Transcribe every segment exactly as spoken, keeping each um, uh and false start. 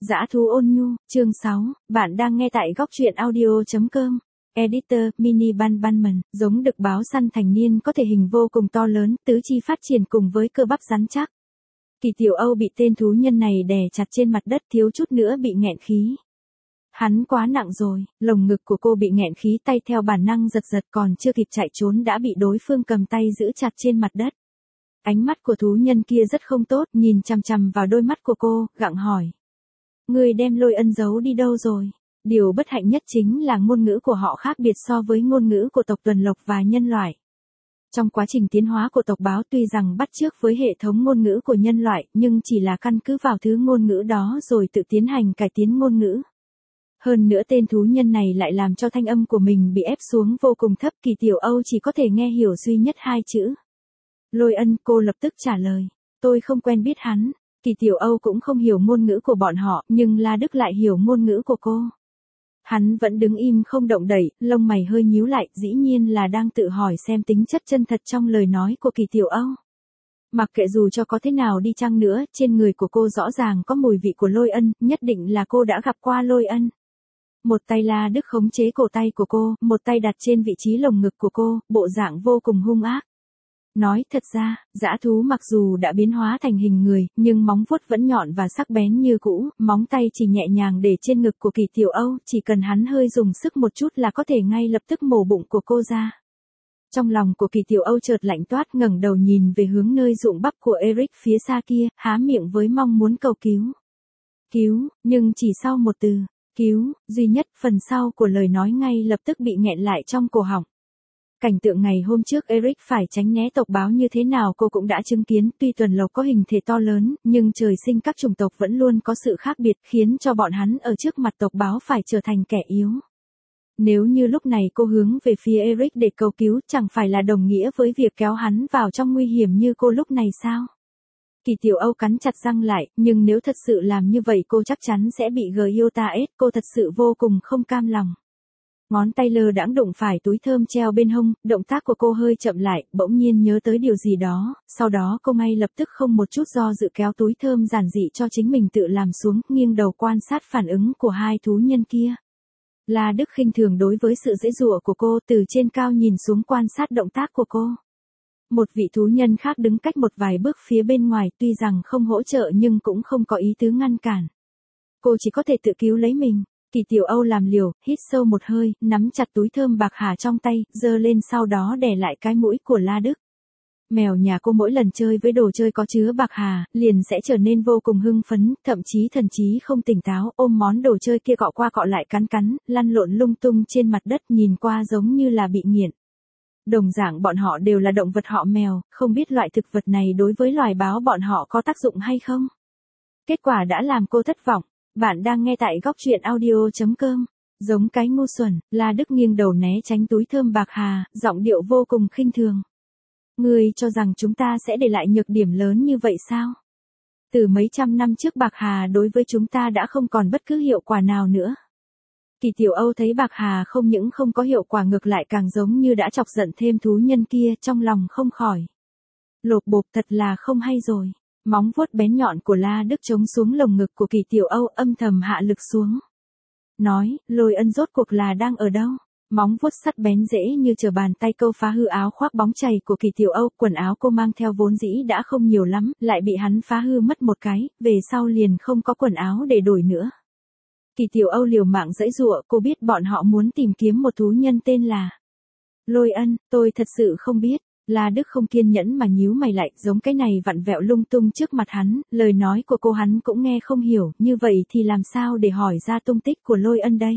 Dã thú ôn nhu, chương sáu, bạn đang nghe tại góc truyện audio.com. Editor, Mini Ban Banman, giống đực báo săn thành niên có thể hình vô cùng to lớn, tứ chi phát triển cùng với cơ bắp rắn chắc. Kỳ Tiểu Âu bị tên thú nhân này đè chặt trên mặt đất, thiếu chút nữa bị nghẹn khí. Hắn quá nặng rồi, lồng ngực của cô bị nghẹn khí, tay theo bản năng giật giật, còn chưa kịp chạy trốn đã bị đối phương cầm tay giữ chặt trên mặt đất. Ánh mắt của thú nhân kia rất không tốt, nhìn chằm chằm vào đôi mắt của cô, gặng hỏi. Người đem Lôi Ân giấu đi đâu rồi? Điều bất hạnh nhất chính là ngôn ngữ của họ khác biệt so với ngôn ngữ của tộc Tuần Lộc và nhân loại. Trong quá trình tiến hóa của tộc báo tuy rằng bắt chước với hệ thống ngôn ngữ của nhân loại, nhưng chỉ là căn cứ vào thứ ngôn ngữ đó rồi tự tiến hành cải tiến ngôn ngữ. Hơn nữa tên thú nhân này lại làm cho thanh âm của mình bị ép xuống vô cùng thấp, Kỳ Tiểu Âu chỉ có thể nghe hiểu duy nhất hai chữ. Lôi Ân, cô lập tức trả lời. Tôi không quen biết hắn. Kỳ Tiểu Âu cũng không hiểu ngôn ngữ của bọn họ, nhưng La Đức lại hiểu ngôn ngữ của cô. Hắn vẫn đứng im không động đậy, lông mày hơi nhíu lại, dĩ nhiên là đang tự hỏi xem tính chất chân thật trong lời nói của Kỳ Tiểu Âu. Mặc kệ dù cho có thế nào đi chăng nữa, trên người của cô rõ ràng có mùi vị của Lôi Ân, nhất định là cô đã gặp qua Lôi Ân. Một tay La Đức khống chế cổ tay của cô, một tay đặt trên vị trí lồng ngực của cô, bộ dạng vô cùng hung ác. Nói thật ra, dã thú mặc dù đã biến hóa thành hình người, nhưng móng vuốt vẫn nhọn và sắc bén như cũ, móng tay chỉ nhẹ nhàng để trên ngực của Kỳ Tiểu Âu, chỉ cần hắn hơi dùng sức một chút là có thể ngay lập tức mổ bụng của cô ra. Trong lòng của Kỳ Tiểu Âu chợt lạnh toát, ngẩng đầu nhìn về hướng nơi ruộng bắp của Eric phía xa kia, há miệng với mong muốn cầu cứu. Cứu, nhưng chỉ sau một từ, cứu, duy nhất, phần sau của lời nói ngay lập tức bị nghẹn lại trong cổ họng. Cảnh tượng ngày hôm trước Eric phải tránh né tộc báo như thế nào cô cũng đã chứng kiến, tuy Tuần Lộc có hình thể to lớn, nhưng trời sinh các chủng tộc vẫn luôn có sự khác biệt, khiến cho bọn hắn ở trước mặt tộc báo phải trở thành kẻ yếu. Nếu như lúc này cô hướng về phía Eric để cầu cứu, chẳng phải là đồng nghĩa với việc kéo hắn vào trong nguy hiểm như cô lúc này sao? Kỳ Tiểu Âu cắn chặt răng lại, nhưng nếu thật sự làm như vậy cô chắc chắn sẽ bị Giota ết, cô thật sự vô cùng không cam lòng. Ngón tay lơ đãng đụng phải túi thơm treo bên hông, động tác của cô hơi chậm lại, bỗng nhiên nhớ tới điều gì đó, sau đó cô ngay lập tức không một chút do dự kéo túi thơm giản dị cho chính mình tự làm xuống, nghiêng đầu quan sát phản ứng của hai thú nhân kia. La Đức khinh thường đối với sự giãy giụa của cô, từ trên cao nhìn xuống quan sát động tác của cô. Một vị thú nhân khác đứng cách một vài bước phía bên ngoài, tuy rằng không hỗ trợ nhưng cũng không có ý tứ ngăn cản. Cô chỉ có thể tự cứu lấy mình. Kỳ Tiểu Âu làm liều, hít sâu một hơi, nắm chặt túi thơm bạc hà trong tay, giơ lên sau đó đè lại cái mũi của La Đức. Mèo nhà cô mỗi lần chơi với đồ chơi có chứa bạc hà, liền sẽ trở nên vô cùng hưng phấn, thậm chí thần trí không tỉnh táo, ôm món đồ chơi kia cọ qua cọ lại cắn cắn, lăn lộn lung tung trên mặt đất, nhìn qua giống như là bị nghiện. Đồng dạng bọn họ đều là động vật họ mèo, không biết loại thực vật này đối với loài báo bọn họ có tác dụng hay không. Kết quả đã làm cô thất vọng. Bạn đang nghe tại góc truyện audio.com. Giống cái ngu xuẩn, La Đức nghiêng đầu né tránh túi thơm bạc hà, giọng điệu vô cùng khinh thường. Ngươi cho rằng chúng ta sẽ để lại nhược điểm lớn như vậy sao? Từ mấy trăm năm trước bạc hà đối với chúng ta đã không còn bất cứ hiệu quả nào nữa. Kỳ Tiểu Âu thấy bạc hà không những không có hiệu quả, ngược lại càng giống như đã chọc giận thêm thú nhân kia, trong lòng không khỏi lột bột, thật là không hay rồi. Móng vuốt bén nhọn của La Đức chống xuống lồng ngực của Kỳ Tiểu Âu, âm thầm hạ lực xuống. Nói, Lôi Ân rốt cuộc là đang ở đâu? Móng vuốt sắt bén dễ như trở bàn tay câu phá hư áo khoác bóng chày của Kỳ Tiểu Âu, quần áo cô mang theo vốn dĩ đã không nhiều lắm, lại bị hắn phá hư mất một cái, về sau liền không có quần áo để đổi nữa. Kỳ Tiểu Âu liều mạng giãy giụa, cô biết bọn họ muốn tìm kiếm một thú nhân tên là Lôi Ân, tôi thật sự không biết. La Đức không kiên nhẫn mà nhíu mày lại, giống cái này vặn vẹo lung tung trước mặt hắn, lời nói của cô hắn cũng nghe không hiểu, như vậy thì làm sao để hỏi ra tung tích của Lôi Ân đây?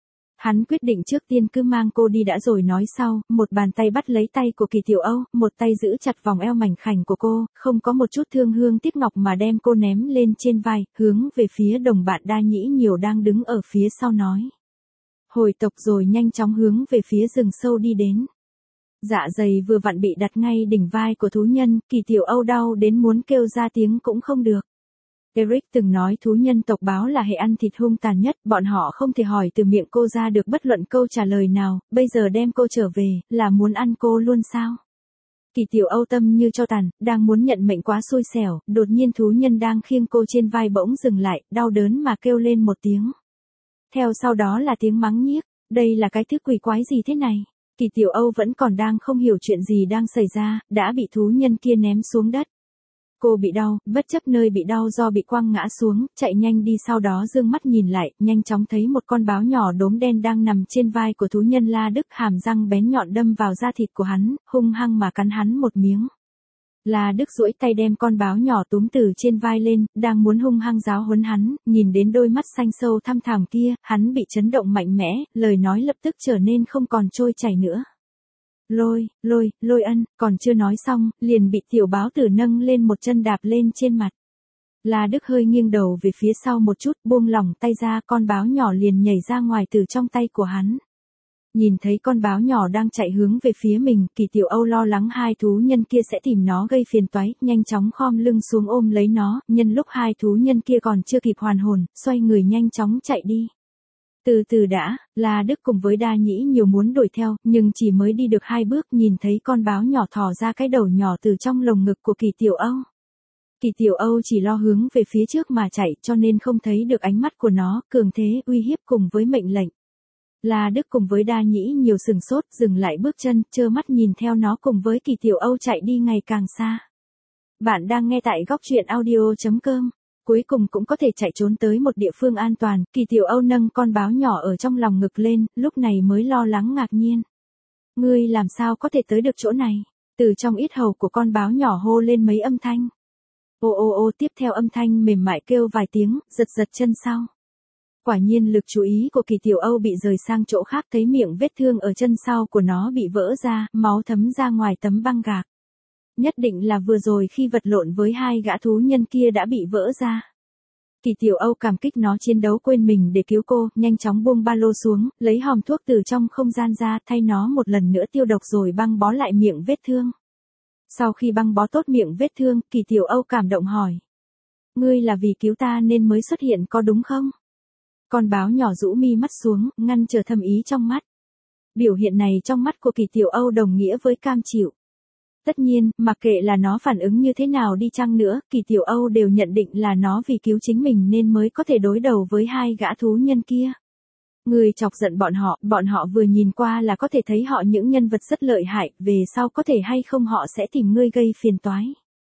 Hắn quyết định trước tiên cứ mang cô đi đã rồi nói sau, một bàn tay bắt lấy tay của Kỳ Tiểu Âu, một tay giữ chặt vòng eo mảnh khảnh của cô, không có một chút thương hương tiếc ngọc mà đem cô ném lên trên vai, hướng về phía đồng bạn đa nhĩ nhiều đang đứng ở phía sau nói. Hồi tộc rồi nhanh chóng hướng về phía rừng sâu đi đến. Dạ dày vừa vặn bị đặt ngay đỉnh vai của thú nhân, Kỳ Tiểu Âu đau đến muốn kêu ra tiếng cũng không được. Eric từng nói thú nhân tộc báo là hệ ăn thịt hung tàn nhất, bọn họ không thể hỏi từ miệng cô ra được bất luận câu trả lời nào, bây giờ đem cô trở về, là muốn ăn cô luôn sao? Kỳ Tiểu Âu tâm như cho tàn, đang muốn nhận mệnh quá xui xẻo, đột nhiên thú nhân đang khiêng cô trên vai bỗng dừng lại, đau đớn mà kêu lên một tiếng. Theo sau đó là tiếng mắng nhiếc, đây là cái thứ quỷ quái gì thế này? Kỳ Tiểu Âu vẫn còn đang không hiểu chuyện gì đang xảy ra, đã bị thú nhân kia ném xuống đất. Cô bị đau, bất chấp nơi bị đau do bị quăng ngã xuống, chạy nhanh đi, sau đó dương mắt nhìn lại, nhanh chóng thấy một con báo nhỏ đốm đen đang nằm trên vai của thú nhân La Đức, hàm răng bén nhọn đâm vào da thịt của hắn, hung hăng mà cắn hắn một miếng. La Đức duỗi tay đem con báo nhỏ túm từ trên vai lên, đang muốn hung hăng giáo huấn hắn, nhìn đến đôi mắt xanh sâu thăm thẳm kia, hắn bị chấn động mạnh mẽ, lời nói lập tức trở nên không còn trôi chảy nữa. Lôi, lôi, lôi ân, còn chưa nói xong, liền bị tiểu báo tử nâng lên một chân đạp lên trên mặt. La Đức hơi nghiêng đầu về phía sau một chút, buông lỏng tay ra, con báo nhỏ liền nhảy ra ngoài từ trong tay của hắn. Nhìn thấy con báo nhỏ đang chạy hướng về phía mình, Kỳ Tiểu Âu lo lắng hai thú nhân kia sẽ tìm nó gây phiền toái, nhanh chóng khom lưng xuống ôm lấy nó, nhân lúc hai thú nhân kia còn chưa kịp hoàn hồn, xoay người nhanh chóng chạy đi. Từ từ đã, La Đức cùng với Đa Nhĩ nhiều muốn đuổi theo, nhưng chỉ mới đi được hai bước nhìn thấy con báo nhỏ thò ra cái đầu nhỏ từ trong lồng ngực của Kỳ Tiểu Âu. Kỳ Tiểu Âu chỉ lo hướng về phía trước mà chạy cho nên không thấy được ánh mắt của nó, cường thế uy hiếp cùng với mệnh lệnh. La Đức cùng với Đa Nhĩ nhiều sừng sốt, dừng lại bước chân, trơ mắt nhìn theo nó cùng với Kỳ Tiểu Âu chạy đi ngày càng xa. Bạn đang nghe tại góc truyện audio chấm com. Cuối cùng cũng có thể chạy trốn tới một địa phương an toàn, Kỳ Tiểu Âu nâng con báo nhỏ ở trong lòng ngực lên, lúc này mới lo lắng ngạc nhiên. Ngươi làm sao có thể tới được chỗ này? Từ trong yết hầu của con báo nhỏ hô lên mấy âm thanh. Ô ô ô, tiếp theo âm thanh mềm mại kêu vài tiếng, giật giật chân sau. Quả nhiên lực chú ý của Kỳ Tiểu Âu bị rời sang chỗ khác, thấy miệng vết thương ở chân sau của nó bị vỡ ra, máu thấm ra ngoài tấm băng gạc. Nhất định là vừa rồi khi vật lộn với hai gã thú nhân kia đã bị vỡ ra. Kỳ Tiểu Âu cảm kích nó chiến đấu quên mình để cứu cô, nhanh chóng buông ba lô xuống, lấy hòm thuốc từ trong không gian ra, thay nó một lần nữa tiêu độc rồi băng bó lại miệng vết thương. Sau khi băng bó tốt miệng vết thương, Kỳ Tiểu Âu cảm động hỏi. Ngươi là vì cứu ta nên mới xuất hiện có đúng không? Con báo nhỏ rũ mi mắt xuống, ngăn trở thâm ý trong mắt. Biểu hiện này trong mắt của Kỳ Tiểu Âu đồng nghĩa với cam chịu. Tất nhiên, mặc kệ là nó phản ứng như thế nào đi chăng nữa, Kỳ Tiểu Âu đều nhận định là nó vì cứu chính mình nên mới có thể đối đầu với hai gã thú nhân kia. Người chọc giận bọn họ, bọn họ vừa nhìn qua là có thể thấy họ những nhân vật rất lợi hại, về sau có thể hay không họ sẽ tìm ngươi gây phiền toái.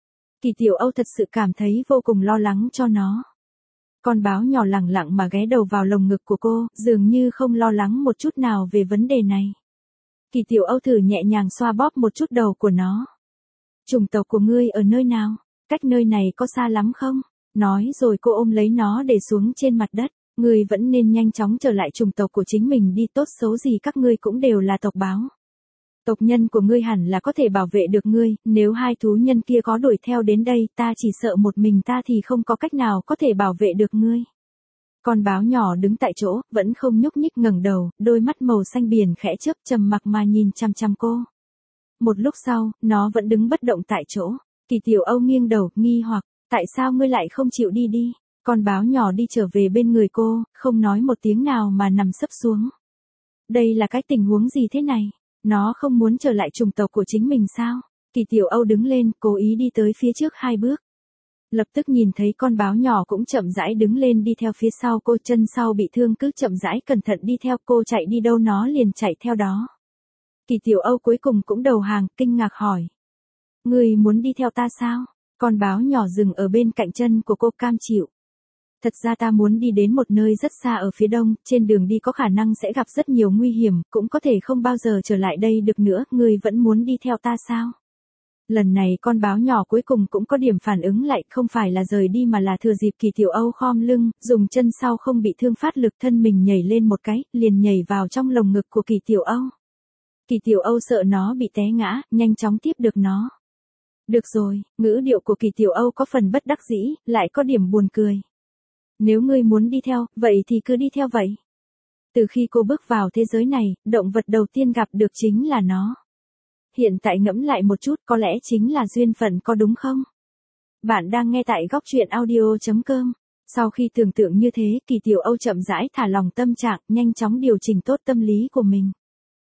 Kỳ Tiểu Âu thật sự cảm thấy vô cùng lo lắng cho nó. Con báo nhỏ lẳng lặng mà ghé đầu vào lồng ngực của cô, dường như không lo lắng một chút nào về vấn đề này. Kỳ Tiểu Âu thử nhẹ nhàng xoa bóp một chút đầu của nó. Chủng tộc của ngươi ở nơi nào? Cách nơi này có xa lắm không? Nói rồi cô ôm lấy nó để xuống trên mặt đất. Ngươi vẫn nên nhanh chóng trở lại chủng tộc của chính mình đi, tốt xấu gì các ngươi cũng đều là tộc báo. Tộc nhân của ngươi hẳn là có thể bảo vệ được ngươi, nếu hai thú nhân kia có đuổi theo đến đây ta chỉ sợ một mình ta thì không có cách nào có thể bảo vệ được ngươi. Con báo nhỏ đứng tại chỗ, vẫn không nhúc nhích ngẩng đầu, đôi mắt màu xanh biển khẽ chớp trầm mặc mà nhìn chăm chăm cô. Một lúc sau, nó vẫn đứng bất động tại chỗ. Kỳ Tiểu Âu nghiêng đầu, nghi hoặc, tại sao ngươi lại không chịu đi đi? Con báo nhỏ đi trở về bên người cô, không nói một tiếng nào mà nằm sấp xuống. Đây là cái tình huống gì thế này? Nó không muốn trở lại chủng tộc của chính mình sao? Kỳ Tiểu Âu đứng lên, cố ý đi tới phía trước hai bước. Lập tức nhìn thấy con báo nhỏ cũng chậm rãi đứng lên đi theo phía sau cô, chân sau bị thương cứ chậm rãi cẩn thận đi theo cô, chạy đi đâu nó liền chạy theo đó. Kỳ Tiểu Âu cuối cùng cũng đầu hàng, kinh ngạc hỏi. Ngươi muốn đi theo ta sao? Con báo nhỏ dừng ở bên cạnh chân của cô, cam chịu. Thật ra ta muốn đi đến một nơi rất xa ở phía đông, trên đường đi có khả năng sẽ gặp rất nhiều nguy hiểm, cũng có thể không bao giờ trở lại đây được nữa, ngươi vẫn muốn đi theo ta sao? Lần này con báo nhỏ cuối cùng cũng có điểm phản ứng lại, không phải là rời đi mà là thừa dịp Kỳ Tiểu Âu khom lưng, dùng chân sau không bị thương phát lực thân mình nhảy lên một cái, liền nhảy vào trong lồng ngực của Kỳ Tiểu Âu. Kỳ Tiểu Âu sợ nó bị té ngã, nhanh chóng tiếp được nó. Được rồi, ngữ điệu của Kỳ Tiểu Âu có phần bất đắc dĩ, lại có điểm buồn cười. Nếu ngươi muốn đi theo, vậy thì cứ đi theo vậy. Từ khi cô bước vào thế giới này, động vật đầu tiên gặp được chính là nó. Hiện tại ngẫm lại một chút, có lẽ chính là duyên phận, có đúng không? Bạn đang nghe tại góc truyện audio chấm com. Sau khi tưởng tượng như thế, Kỳ Tiểu Âu chậm rãi thả lòng tâm trạng, nhanh chóng điều chỉnh tốt tâm lý của mình.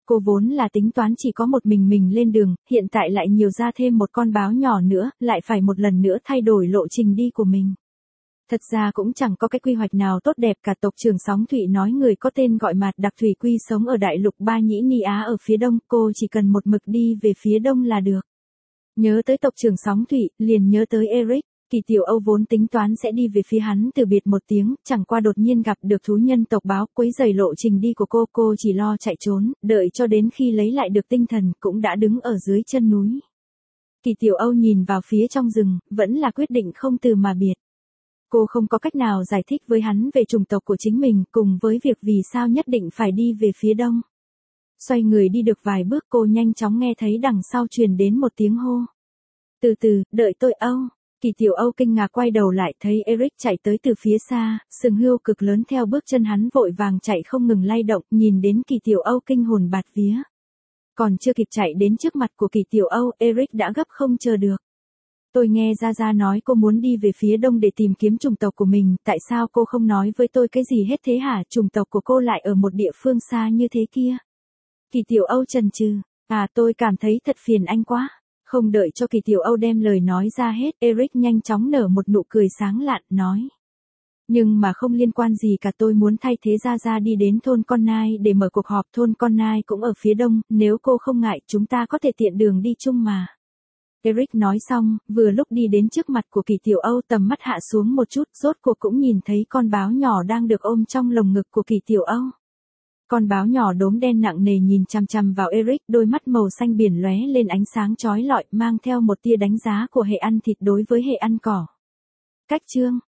cô vốn là tính toán chỉ có một mình mình lên đường, hiện tại lại nhiều ra thêm một con báo nhỏ nữa, lại phải một lần nữa thay đổi lộ trình đi của mình. Thật ra cũng chẳng có cái quy hoạch nào tốt đẹp cả. Tộc trưởng Sóng Thủy nói người có tên gọi Mạt Đặc Thủy Quy sống ở đại lục Ba Nhĩ Ni Á ở phía đông, cô chỉ cần một mực đi về phía đông là được. Nhớ tới tộc trưởng Sóng Thủy, liền nhớ tới Eric. Kỳ Tiểu Âu vốn tính toán sẽ đi về phía hắn từ biệt một tiếng, chẳng qua đột nhiên gặp được thú nhân tộc báo quấy rầy lộ trình đi của cô, cô chỉ lo chạy trốn, đợi cho đến khi lấy lại được tinh thần cũng đã đứng ở dưới chân núi. Kỳ Tiểu Âu nhìn vào phía trong rừng, vẫn là quyết định không từ mà biệt. Cô không có cách nào giải thích với hắn về chủng tộc của chính mình, cùng với việc vì sao nhất định phải đi về phía đông. Xoay người đi được vài bước cô nhanh chóng nghe thấy đằng sau truyền đến một tiếng hô. Từ từ, đợi tôi Âu. Kỳ Tiểu Âu kinh ngạc quay đầu lại thấy Eric chạy tới từ phía xa, sừng hươu cực lớn theo bước chân hắn vội vàng chạy không ngừng lay động, nhìn đến Kỳ Tiểu Âu kinh hồn bạt vía. Còn chưa kịp chạy đến trước mặt của Kỳ Tiểu Âu, Eric đã gấp không chờ được. Tôi nghe Gia Gia nói cô muốn đi về phía đông để tìm kiếm chủng tộc của mình, tại sao cô không nói với tôi cái gì hết thế hả? Chủng tộc của cô lại ở một địa phương xa như thế kia. Kỳ Tiểu Âu chần chừ, à tôi cảm thấy thật phiền anh quá. Không đợi cho Kỳ Tiểu Âu đem lời nói ra hết, Eric nhanh chóng nở một nụ cười sáng lạn, nói. Nhưng mà không liên quan gì cả, tôi muốn thay thế Gia Gia đi đến thôn Con Nai để mở cuộc họp. Thôn Con Nai cũng ở phía đông, nếu cô không ngại chúng ta có thể tiện đường đi chung mà. Eric nói xong, vừa lúc đi đến trước mặt của Kỳ Tiểu Âu, tầm mắt hạ xuống một chút, rốt cuộc cũng nhìn thấy con báo nhỏ đang được ôm trong lồng ngực của Kỳ Tiểu Âu. Con báo nhỏ đốm đen nặng nề nhìn chằm chằm vào Eric, đôi mắt màu xanh biển lóe lên ánh sáng chói lọi, mang theo một tia đánh giá của hệ ăn thịt đối với hệ ăn cỏ. Cách chương